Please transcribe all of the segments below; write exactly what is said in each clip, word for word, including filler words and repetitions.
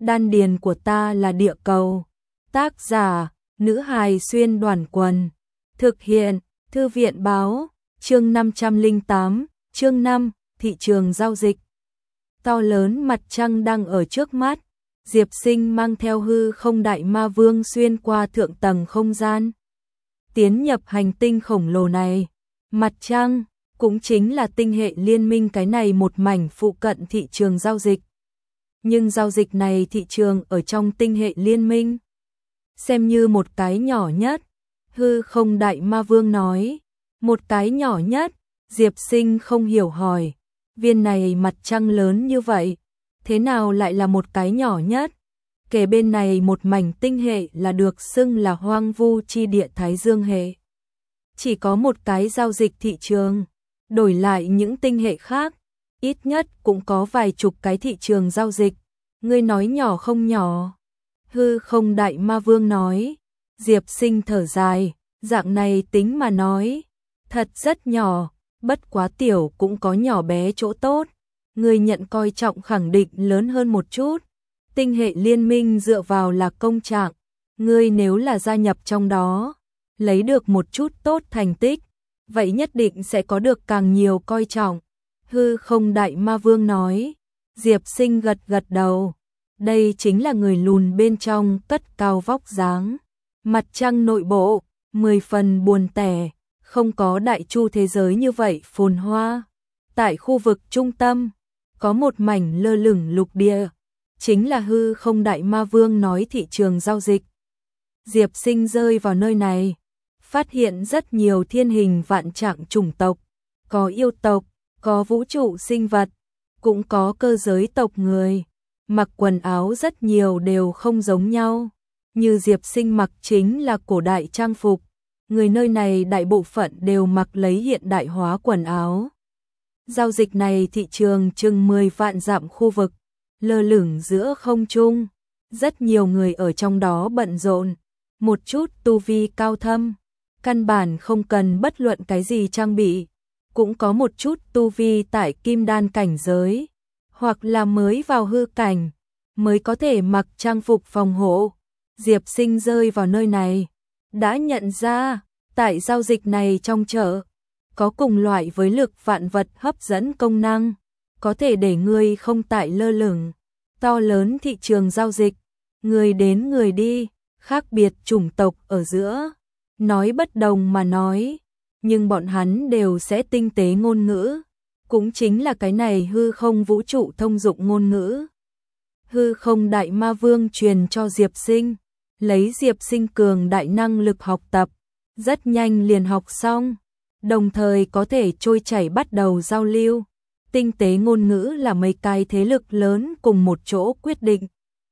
Đan điền của ta là địa cầu. Tác giả, nữ hài xuyên đoàn quần. Thực hiện, thư viện báo, chương năm trăm lẻ tám, chương năm, thị trường giao dịch. To lớn mặt trăng đang ở trước mắt, Diệp Sinh mang theo hư không đại ma vương xuyên qua thượng tầng không gian. Tiến nhập hành tinh khổng lồ này, mặt trăng, cũng chính là tinh hệ liên minh cái này một mảnh phụ cận thị trường giao dịch. Nhưng giao dịch này thị trường ở trong tinh hệ liên minh, xem như một cái nhỏ nhất, hư không đại ma vương nói, một cái nhỏ nhất, Diệp Sinh không hiểu hỏi, viên này mặt trăng lớn như vậy, thế nào lại là một cái nhỏ nhất? Kể bên này một mảnh tinh hệ là được xưng là hoang vu chi địa Thái Dương hệ. Chỉ có một cái giao dịch thị trường, đổi lại những tinh hệ khác, ít nhất cũng có vài chục cái thị trường giao dịch. Ngươi nói nhỏ không nhỏ? Hư không đại ma vương nói. Diệp Sinh thở dài, dạng này tính mà nói, thật rất nhỏ, bất quá tiểu cũng có nhỏ bé chỗ tốt. Ngươi nhận coi trọng khẳng định lớn hơn một chút. Tinh hệ liên minh dựa vào là công trạng, ngươi nếu là gia nhập trong đó, lấy được một chút tốt thành tích, vậy nhất định sẽ có được càng nhiều coi trọng. Hư không đại ma vương nói. Diệp Sinh gật gật đầu. Đây chính là người lùn bên trong cất cao vóc dáng. Mặt trăng nội bộ, mười phần buồn tẻ, không có đại chu thế giới như vậy phồn hoa. Tại khu vực trung tâm, có một mảnh lơ lửng lục địa, chính là hư không đại ma vương nói thị trường giao dịch. Diệp Sinh rơi vào nơi này, phát hiện rất nhiều thiên hình vạn trạng chủng tộc, có yêu tộc, có vũ trụ sinh vật, cũng có cơ giới tộc người. Mặc quần áo rất nhiều đều không giống nhau, như Diệp Sinh mặc chính là cổ đại trang phục, người nơi này đại bộ phận đều mặc lấy hiện đại hóa quần áo. Giao dịch này thị trường chừng mười vạn dặm khu vực, lơ lửng giữa không trung, rất nhiều người ở trong đó bận rộn, một chút tu vi cao thâm, căn bản không cần bất luận cái gì trang bị, cũng có một chút tu vi tại kim đan cảnh giới, hoặc là mới vào hư cảnh, mới có thể mặc trang phục phòng hộ. Diệp Sinh rơi vào nơi này, đã nhận ra, tại giao dịch này trong chợ, có cùng loại với lực vạn vật hấp dẫn công năng, có thể để người không tại lơ lửng. To lớn thị trường giao dịch, người đến người đi, khác biệt chủng tộc ở giữa, nói bất đồng mà nói, nhưng bọn hắn đều sẽ tinh tế ngôn ngữ, cũng chính là cái này hư không vũ trụ thông dụng ngôn ngữ. Hư không đại ma vương truyền cho Diệp Sinh, lấy Diệp Sinh cường đại năng lực học tập, rất nhanh liền học xong, đồng thời có thể trôi chảy bắt đầu giao lưu. Tinh tế ngôn ngữ là mấy cái thế lực lớn cùng một chỗ quyết định.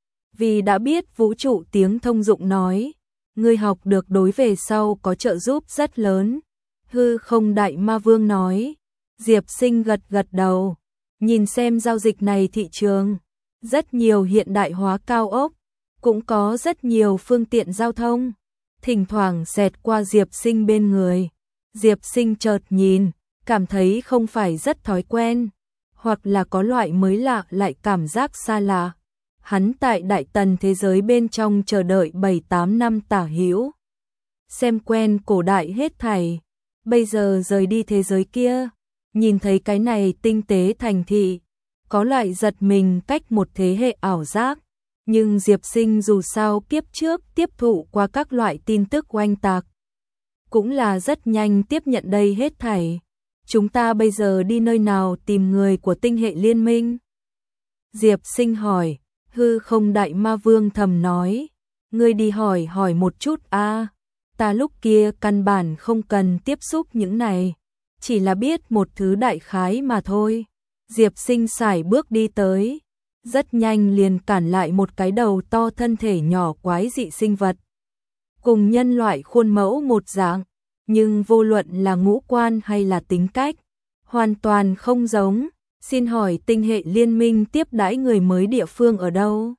Vì đã biết vũ trụ tiếng thông dụng nói, người học được đối về sau có trợ giúp rất lớn. Hư không đại ma vương nói. Diệp Sinh gật gật đầu, nhìn xem giao dịch này thị trường, rất nhiều hiện đại hóa cao ốc, cũng có rất nhiều phương tiện giao thông, thỉnh thoảng xẹt qua Diệp Sinh bên người. Diệp Sinh chợt nhìn, cảm thấy không phải rất thói quen, hoặc là có loại mới lạ lại cảm giác xa lạ. Hắn tại đại tần thế giới bên trong chờ đợi bảy tám năm tả hữu, xem quen cổ đại hết thảy, bây giờ rời đi thế giới kia, nhìn thấy cái này tinh tế thành thị, có loại giật mình cách một thế hệ ảo giác. Nhưng Diệp Sinh dù sao kiếp trước tiếp thụ qua các loại tin tức oanh tạc, cũng là rất nhanh tiếp nhận đây hết thảy. Chúng ta bây giờ đi nơi nào tìm người của tinh hệ liên minh? Diệp Sinh hỏi. Hư không đại ma vương thầm nói, ngươi đi hỏi hỏi một chút a, à, ta lúc kia căn bản không cần tiếp xúc những này, chỉ là biết một thứ đại khái mà thôi. Diệp Sinh sải bước đi tới, rất nhanh liền cản lại một cái đầu to thân thể nhỏ quái dị sinh vật, cùng nhân loại khuôn mẫu một dạng, nhưng vô luận là ngũ quan hay là tính cách, hoàn toàn không giống. Xin hỏi tinh hệ liên minh tiếp đãi người mới địa phương ở đâu?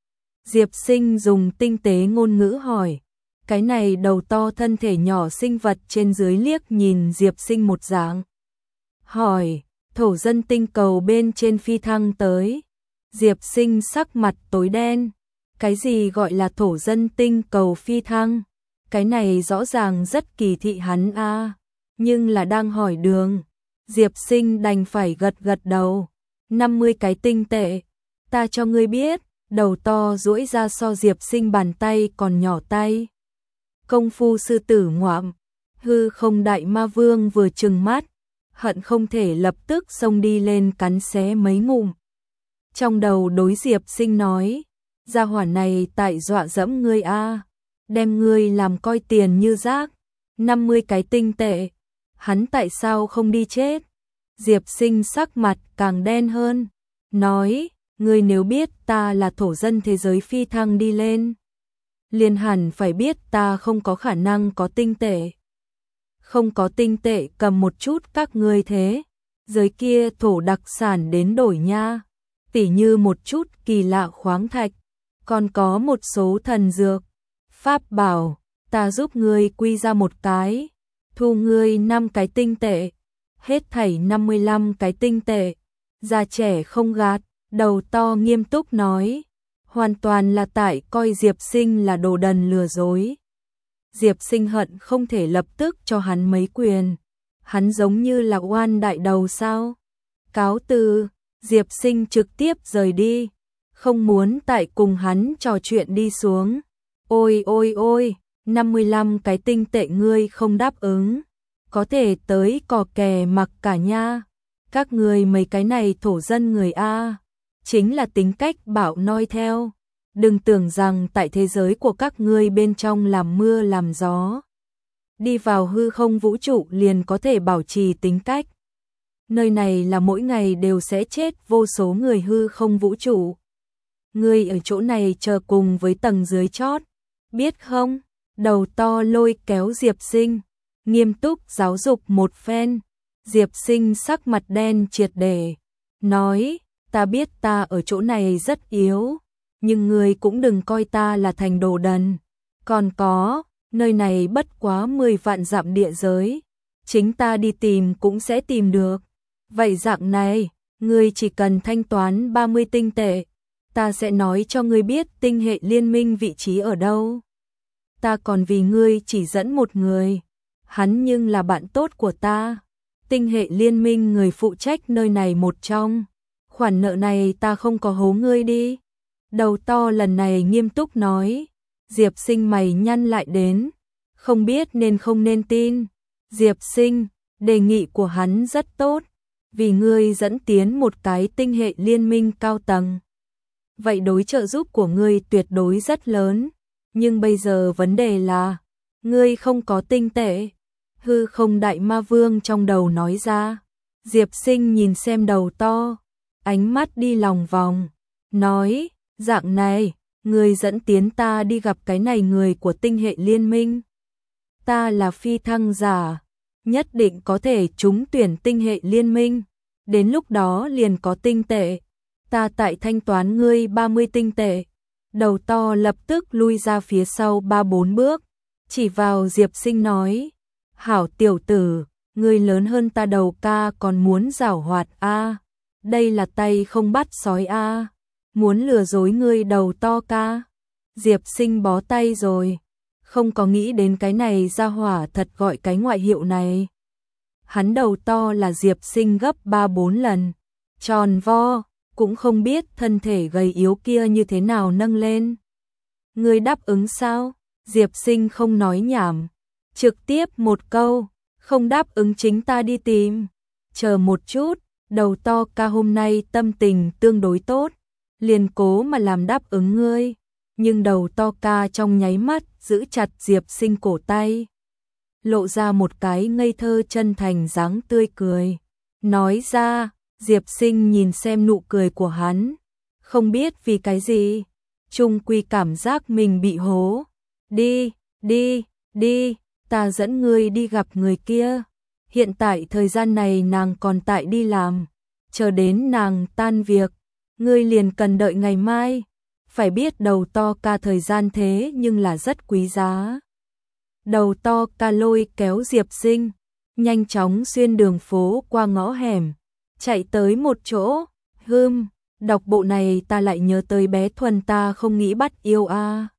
Diệp Sinh dùng tinh tế ngôn ngữ hỏi. Cái này đầu to thân thể nhỏ sinh vật trên dưới liếc nhìn Diệp Sinh một dạng. Hỏi, thổ dân tinh cầu bên trên phi thăng tới. Diệp Sinh sắc mặt tối đen. Cái gì gọi là thổ dân tinh cầu phi thăng? Cái này rõ ràng rất kỳ thị hắn a, nhưng là đang hỏi đường. Diệp Sinh đành phải gật gật đầu. năm mươi cái tinh tệ, ta cho ngươi biết. Đầu to duỗi ra so Diệp Sinh bàn tay còn nhỏ tay. Công phu sư tử ngoạm. Hư không đại ma vương vừa trừng mắt, hận không thể lập tức xông đi lên cắn xé mấy ngụm. Trong đầu đối Diệp Sinh nói, gia hỏa này tại dọa dẫm ngươi a, đem ngươi làm coi tiền như rác. năm mươi cái tinh tệ, hắn tại sao không đi chết? Diệp Sinh sắc mặt càng đen hơn, nói, ngươi nếu biết ta là thổ dân thế giới phi thăng đi lên, liền hẳn phải biết ta không có khả năng có tinh tệ. Không có tinh tệ cầm một chút các ngươi thế giới kia thổ đặc sản đến đổi nha, tỉ như một chút kỳ lạ khoáng thạch, còn có một số thần dược, pháp bảo, ta giúp ngươi quy ra một cái, thu ngươi năm cái tinh tệ, hết thảy năm mươi lăm cái tinh tệ. Già trẻ không gạt, đầu to nghiêm túc nói, hoàn toàn là tại coi Diệp Sinh là đồ đần lừa dối. Diệp Sinh hận không thể lập tức cho hắn mấy quyền. Hắn giống như là oan đại đầu sao? Cáo từ, Diệp Sinh trực tiếp rời đi, không muốn tại cùng hắn trò chuyện đi xuống. Ôi ôi ôi, năm mươi lăm cái tinh tệ ngươi không đáp ứng, có thể tới cò kè mặc cả nha. Các người mấy cái này thổ dân người A, chính là tính cách bạo noi theo. Đừng tưởng rằng tại thế giới của các ngươi bên trong làm mưa làm gió, đi vào hư không vũ trụ liền có thể bảo trì tính cách. Nơi này là mỗi ngày đều sẽ chết vô số người hư không vũ trụ. Ngươi ở chỗ này chờ cùng với tầng dưới chót, biết không? Đầu to lôi kéo Diệp Sinh, nghiêm túc giáo dục một phen. Diệp Sinh sắc mặt đen triệt để, nói, ta biết ta ở chỗ này rất yếu, nhưng ngươi cũng đừng coi ta là thành đồ đần. Còn có, nơi này bất quá mười vạn dặm địa giới, chính ta đi tìm cũng sẽ tìm được. Vậy dạng này, ngươi chỉ cần thanh toán ba mươi tinh tệ, ta sẽ nói cho ngươi biết tinh hệ liên minh vị trí ở đâu. Ta còn vì ngươi chỉ dẫn một người, hắn nhưng là bạn tốt của ta. Tinh hệ liên minh người phụ trách nơi này một trong. Khoản nợ này ta không có hố ngươi đi. Đầu to lần này nghiêm túc nói. Diệp Sinh mày nhăn lại đến, không biết nên không nên tin. Diệp Sinh, đề nghị của hắn rất tốt, vì ngươi dẫn tiến một cái tinh hệ liên minh cao tầng. Vậy đối trợ giúp của ngươi tuyệt đối rất lớn, nhưng bây giờ vấn đề là, ngươi không có tinh tệ. Hư không đại ma vương trong đầu nói ra. Diệp Sinh nhìn xem đầu to, ánh mắt đi lòng vòng, nói, dạng này, người dẫn tiến ta đi gặp cái này người của tinh hệ liên minh. Ta là phi thăng giả, nhất định có thể trúng tuyển tinh hệ liên minh, đến lúc đó liền có tinh tệ, ta tại thanh toán ngươi ba mươi tinh tệ. Đầu to lập tức lui ra phía sau ba bốn bước, chỉ vào Diệp Sinh nói, hảo tiểu tử, ngươi lớn hơn ta đầu ca còn muốn giảo hoạt a, đây là tay không bắt sói a, muốn lừa dối ngươi đầu to ca. Diệp Sinh bó tay rồi, không có nghĩ đến cái này ra hỏa thật gọi cái ngoại hiệu này. Hắn đầu to là Diệp Sinh gấp ba bốn lần, tròn vo, cũng không biết thân thể gầy yếu kia như thế nào nâng lên. Ngươi đáp ứng sao? Diệp Sinh không nói nhảm, trực tiếp một câu, không đáp ứng chính ta đi tìm. Chờ một chút, đầu to ca hôm nay tâm tình tương đối tốt, liền cố mà làm đáp ứng ngươi. Nhưng đầu to ca trong nháy mắt giữ chặt Diệp Sinh cổ tay, lộ ra một cái ngây thơ chân thành dáng tươi cười. Nói ra, Diệp Sinh nhìn xem nụ cười của hắn, không biết vì cái gì, chung quy cảm giác mình bị hố. Đi, đi, đi, ta dẫn ngươi đi gặp người kia. Hiện tại thời gian này nàng còn tại đi làm, chờ đến nàng tan việc, ngươi liền cần đợi ngày mai. Phải biết đầu to ca thời gian thế nhưng là rất quý giá. Đầu to ca lôi kéo Diệp Sinh, nhanh chóng xuyên đường phố qua ngõ hẻm, chạy tới một chỗ, hưm, Đọc bộ này ta lại nhớ tới bé Thuần, ta không nghĩ bắt yêu a.